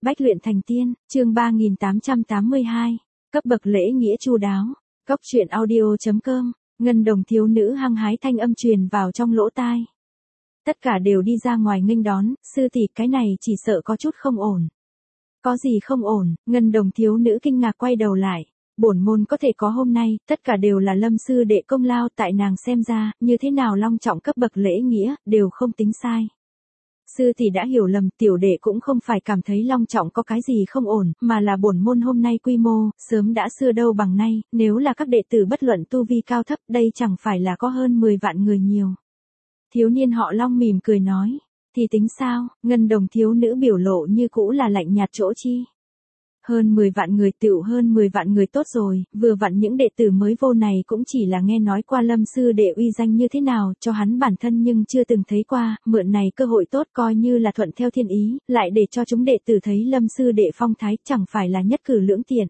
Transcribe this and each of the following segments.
Bách luyện thành tiên, chương 3882, cấp bậc lễ nghĩa chu đáo. Góc truyện audio.com, Ngân Đồng thiếu nữ hăng hái thanh âm truyền vào trong lỗ tai. Tất cả đều đi ra ngoài nghênh đón, sư tỷ, cái này chỉ sợ có chút không ổn. Có gì không ổn? Ngân Đồng thiếu nữ kinh ngạc quay đầu lại. Bổn môn có thể có hôm nay, tất cả đều là Lâm sư đệ công lao, tại nàng xem ra, như thế nào long trọng cấp bậc lễ nghĩa, đều không tính sai. Sư tỷ đã hiểu lầm, tiểu đệ cũng không phải cảm thấy long trọng có cái gì không ổn, mà là bổn môn hôm nay quy mô, sớm đã xưa đâu bằng nay, nếu là các đệ tử bất luận tu vi cao thấp, đây chẳng phải là có hơn 10 vạn người nhiều. Thiếu niên họ Long mỉm cười nói, thì tính sao? Ngân Đồng thiếu nữ biểu lộ như cũ là lạnh nhạt chỗ chi. Hơn 10 vạn người, tựu hơn 10 vạn người tốt rồi, vừa vặn những đệ tử mới vô này cũng chỉ là nghe nói qua Lâm sư đệ uy danh như thế nào, cho hắn bản thân nhưng chưa từng thấy qua, mượn này cơ hội tốt coi như là thuận theo thiên ý, lại để cho chúng đệ tử thấy Lâm sư đệ phong thái, chẳng phải là nhất cử lưỡng tiện.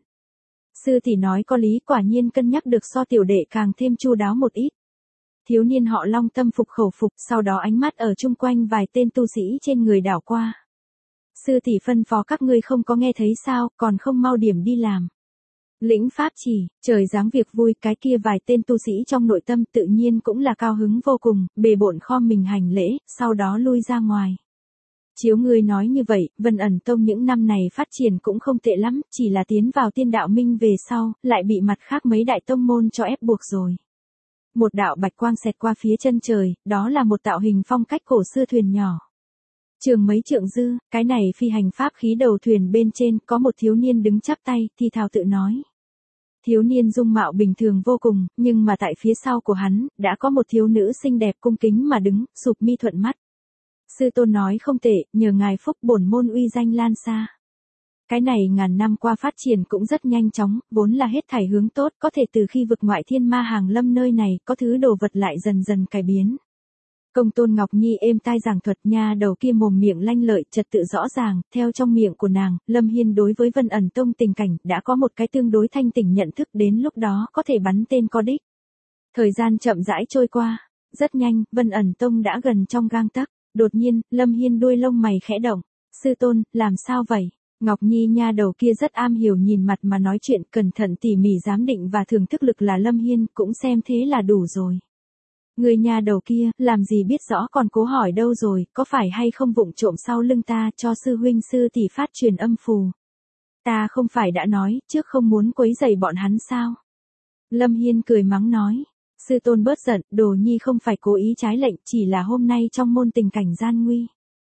Sư tỷ nói có lý, quả nhiên cân nhắc được so tiểu đệ càng thêm chu đáo một ít. Thiếu niên họ Long tâm phục khẩu phục, sau đó ánh mắt ở chung quanh vài tên tu sĩ trên người đảo qua. Sư tỷ phân phó các ngươi không có nghe thấy sao, còn không mau điểm đi làm. Lĩnh pháp chỉ, trời giáng việc vui, cái kia vài tên tu sĩ trong nội tâm tự nhiên cũng là cao hứng vô cùng, bề bộn khom mình hành lễ, sau đó lui ra ngoài. Chiếu ngươi nói như vậy, Vân Ẩn Tông những năm này phát triển cũng không tệ lắm, chỉ là tiến vào Tiên Đạo Minh về sau, lại bị mặt khác mấy đại tông môn cho ép buộc rồi. Một đạo bạch quang xẹt qua phía chân trời, đó là một tạo hình phong cách cổ xưa thuyền nhỏ. Trường mấy trượng dư, cái này phi hành pháp khí đầu thuyền bên trên có một thiếu niên đứng chắp tay, thì thào tự nói. Thiếu niên dung mạo bình thường vô cùng, nhưng mà tại phía sau của hắn, đã có một thiếu nữ xinh đẹp cung kính mà đứng, sụp mi thuận mắt. Sư tôn nói không tệ, nhờ ngài phúc bổn môn uy danh lan xa. Cái này ngàn năm qua phát triển cũng rất nhanh chóng, vốn là hết thảy hướng tốt, có thể từ khi vực ngoại thiên ma hàng lâm nơi này, có thứ đồ vật lại dần dần cải biến. Công tôn Ngọc Nhi êm tai giảng thuật, nha đầu kia mồm miệng lanh lợi, trật tự rõ ràng, theo trong miệng của nàng, Lâm Hiên đối với Vân Ẩn Tông tình cảnh, đã có một cái tương đối thanh tỉnh nhận thức, đến lúc đó có thể bắn tên có đích. Thời gian chậm rãi trôi qua, rất nhanh, Vân Ẩn Tông đã gần trong gang tấc, đột nhiên, Lâm Hiên đuôi lông mày khẽ động, sư tôn, làm sao vậy? Ngọc Nhi nha đầu kia rất am hiểu nhìn mặt mà nói chuyện, cẩn thận tỉ mỉ giám định và thưởng thức lực là Lâm Hiên, cũng xem thế là đủ rồi. Người nhà đầu kia, làm gì biết rõ còn cố hỏi đâu rồi, có phải hay không vụng trộm sau lưng ta cho sư huynh sư tỷ phát truyền âm phù. Ta không phải đã nói, trước không muốn quấy rầy bọn hắn sao. Lâm Hiên cười mắng nói, sư tôn bớt giận, đồ nhi không phải cố ý trái lệnh, chỉ là hôm nay trong môn tình cảnh gian nguy.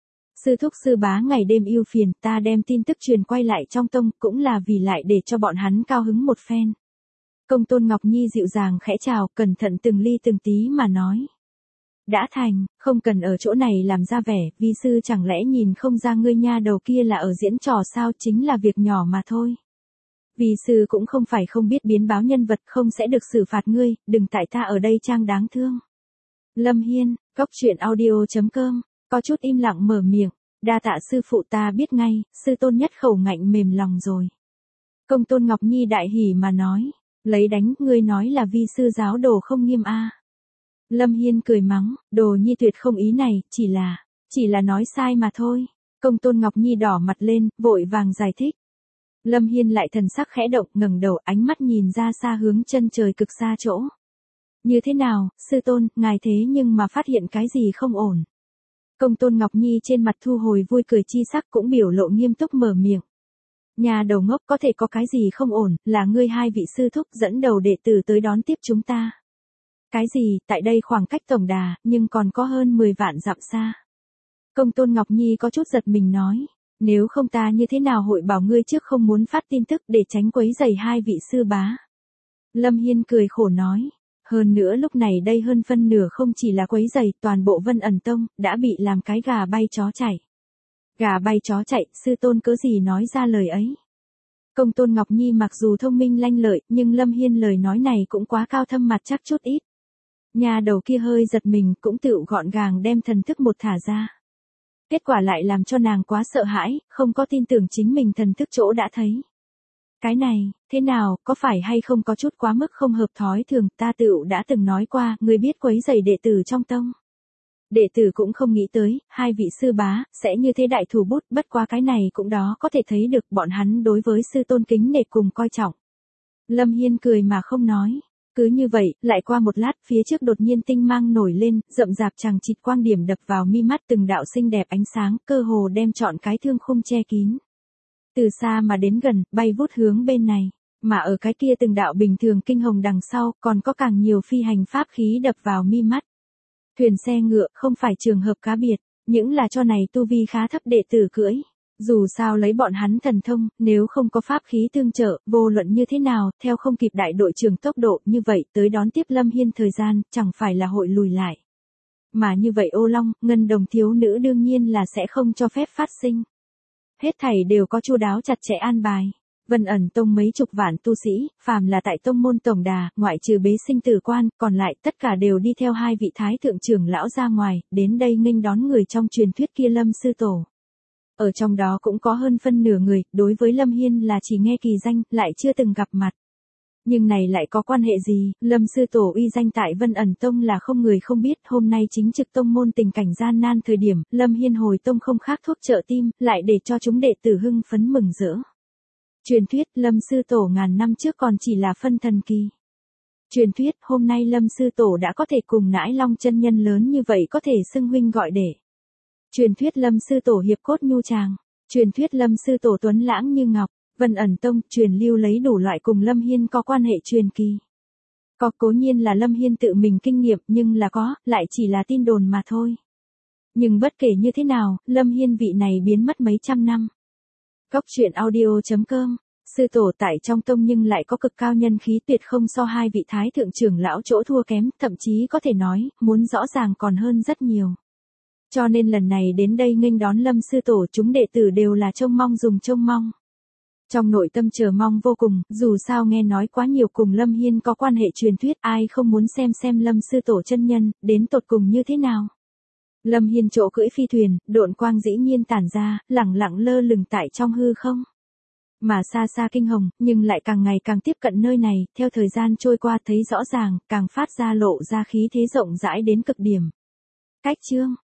Sư thúc sư bá ngày đêm ưu phiền, ta đem tin tức truyền quay lại trong tông, cũng là vì lại để cho bọn hắn cao hứng một phen. Công tôn Ngọc Nhi dịu dàng khẽ chào, cẩn thận từng ly từng tí mà nói. Đã thành, không cần ở chỗ này làm ra vẻ, vi sư chẳng lẽ nhìn không ra ngươi nha đầu kia là ở diễn trò sao, chính là việc nhỏ mà thôi. Vi sư cũng không phải không biết biến báo nhân vật, không sẽ được xử phạt ngươi, đừng tại ta ở đây trang đáng thương. Lâm Hiên, góc truyện audio.com, có chút im lặng mở miệng, đa tạ sư phụ, ta biết ngay, sư tôn nhất khẩu ngạnh mềm lòng rồi. Công tôn Ngọc Nhi đại hỉ mà nói. Lấy đánh, ngươi nói là vi sư giáo đồ không nghiêm a. Lâm Hiên cười mắng, đồ nhi tuyệt không ý này, chỉ là nói sai mà thôi. Công tôn Ngọc Nhi đỏ mặt lên, vội vàng giải thích. Lâm Hiên lại thần sắc khẽ động, ngẩng đầu, ánh mắt nhìn ra xa hướng chân trời cực xa chỗ. Như thế nào, sư tôn, ngài thế nhưng mà phát hiện cái gì không ổn. Công tôn Ngọc Nhi trên mặt thu hồi vui cười chi sắc, cũng biểu lộ nghiêm túc mở miệng. Nhà đầu ngốc, có thể có cái gì không ổn, là ngươi hai vị sư thúc dẫn đầu đệ tử tới đón tiếp chúng ta. Cái gì, tại đây khoảng cách tổng đà, nhưng còn có hơn 10 vạn dặm xa. Công tôn Ngọc Nhi có chút giật mình nói, nếu không ta như thế nào hội bảo ngươi trước không muốn phát tin tức để tránh quấy rầy hai vị sư bá. Lâm Hiên cười khổ nói, hơn nữa lúc này đây hơn phân nửa không chỉ là quấy rầy, toàn bộ Vân Ẩn Tông, đã bị làm cái gà bay chó chạy. Gà bay chó chạy, sư tôn cớ gì nói ra lời ấy. Công tôn Ngọc Nhi mặc dù thông minh lanh lợi, nhưng Lâm Hiên lời nói này cũng quá cao thâm mặt chắc chút ít. Nhà đầu kia hơi giật mình, cũng tự gọn gàng đem thần thức một thả ra. Kết quả lại làm cho nàng quá sợ hãi, không có tin tưởng chính mình thần thức chỗ đã thấy. Cái này, thế nào, có phải hay không có chút quá mức không hợp thói thường, ta tự đã từng nói qua, ngươi biết quấy rầy đệ tử trong tông. đệ tử cũng không nghĩ tới, hai vị sư bá, sẽ như thế đại thủ bút, bất qua cái này cũng đó có thể thấy được bọn hắn đối với sư tôn kính nể cùng coi trọng. Lâm Hiên cười mà không nói. Cứ như vậy, lại qua một lát, phía trước đột nhiên tinh mang nổi lên, rậm rạp chằng chịt quang điểm đập vào mi mắt, từng đạo xinh đẹp ánh sáng, cơ hồ đem trọn cái thương khung che kín. Từ xa mà đến gần, bay vút hướng bên này, mà ở cái kia từng đạo bình thường kinh hồng đằng sau, còn có càng nhiều phi hành pháp khí đập vào mi mắt. Thuyền xe ngựa không phải trường hợp cá biệt, những là cho này tu vi khá thấp đệ tử cưỡi. Dù sao lấy bọn hắn thần thông, nếu không có pháp khí tương trợ, vô luận như thế nào, theo không kịp đại đội trưởng tốc độ như vậy tới đón tiếp Lâm Hiên thời gian, chẳng phải là hội lùi lại. Mà như vậy ô long, ngân đồng thiếu nữ đương nhiên là sẽ không cho phép phát sinh. Hết thảy đều có chu đáo chặt chẽ an bài. Vân ẩn tông mấy chục vạn tu sĩ, phàm là tại tông môn tổng đà, ngoại trừ bế sinh tử quan, còn lại tất cả đều đi theo hai vị thái thượng trưởng lão ra ngoài, đến đây nghênh đón người trong truyền thuyết kia Lâm sư tổ. Ở trong đó cũng có hơn phân nửa người, đối với Lâm Hiên là chỉ nghe kỳ danh, lại chưa từng gặp mặt. Nhưng này lại có quan hệ gì, Lâm sư tổ uy danh tại Vân ẩn tông là không người không biết, hôm nay chính trực tông môn tình cảnh gian nan thời điểm, Lâm Hiên hồi tông không khác thuốc trợ tim, lại để cho chúng đệ tử hưng phấn mừng rỡ. Truyền thuyết Lâm sư tổ ngàn năm trước còn chỉ là phân thần kỳ. Truyền thuyết hôm nay Lâm sư tổ đã có thể cùng Nãi Long chân nhân lớn như vậy có thể xưng huynh gọi đệ. Truyền thuyết Lâm sư tổ hiệp cốt nhu tràng. Truyền thuyết Lâm sư tổ tuấn lãng như ngọc. Vân ẩn tông truyền lưu lấy đủ loại cùng Lâm Hiên có quan hệ truyền kỳ. Có cố nhiên là Lâm Hiên tự mình kinh nghiệm nhưng là có, lại chỉ là tin đồn mà thôi. Nhưng bất kể như thế nào, Lâm Hiên vị này biến mất mấy trăm năm. Cốc truyện audio.com. Sư tổ tại trong tông nhưng lại có cực cao nhân khí, tuyệt không so hai vị thái thượng trưởng lão chỗ thua kém, thậm chí có thể nói, muốn rõ ràng còn hơn rất nhiều. Cho nên lần này đến đây nghênh đón Lâm sư tổ, chúng đệ tử đều là trông mong dùng trông mong. Trong nội tâm chờ mong vô cùng, dù sao nghe nói quá nhiều cùng Lâm Hiên có quan hệ truyền thuyết, ai không muốn xem Lâm sư tổ chân nhân, đến tột cùng như thế nào. Lâm Hiên chỗ cưỡi phi thuyền, độn quang dĩ nhiên tản ra, lẳng lặng lơ lửng tại trong hư không. Mà xa xa kinh hồng, nhưng lại càng ngày càng tiếp cận nơi này, theo thời gian trôi qua thấy rõ ràng, càng phát ra lộ ra khí thế rộng rãi đến cực điểm. Cách chương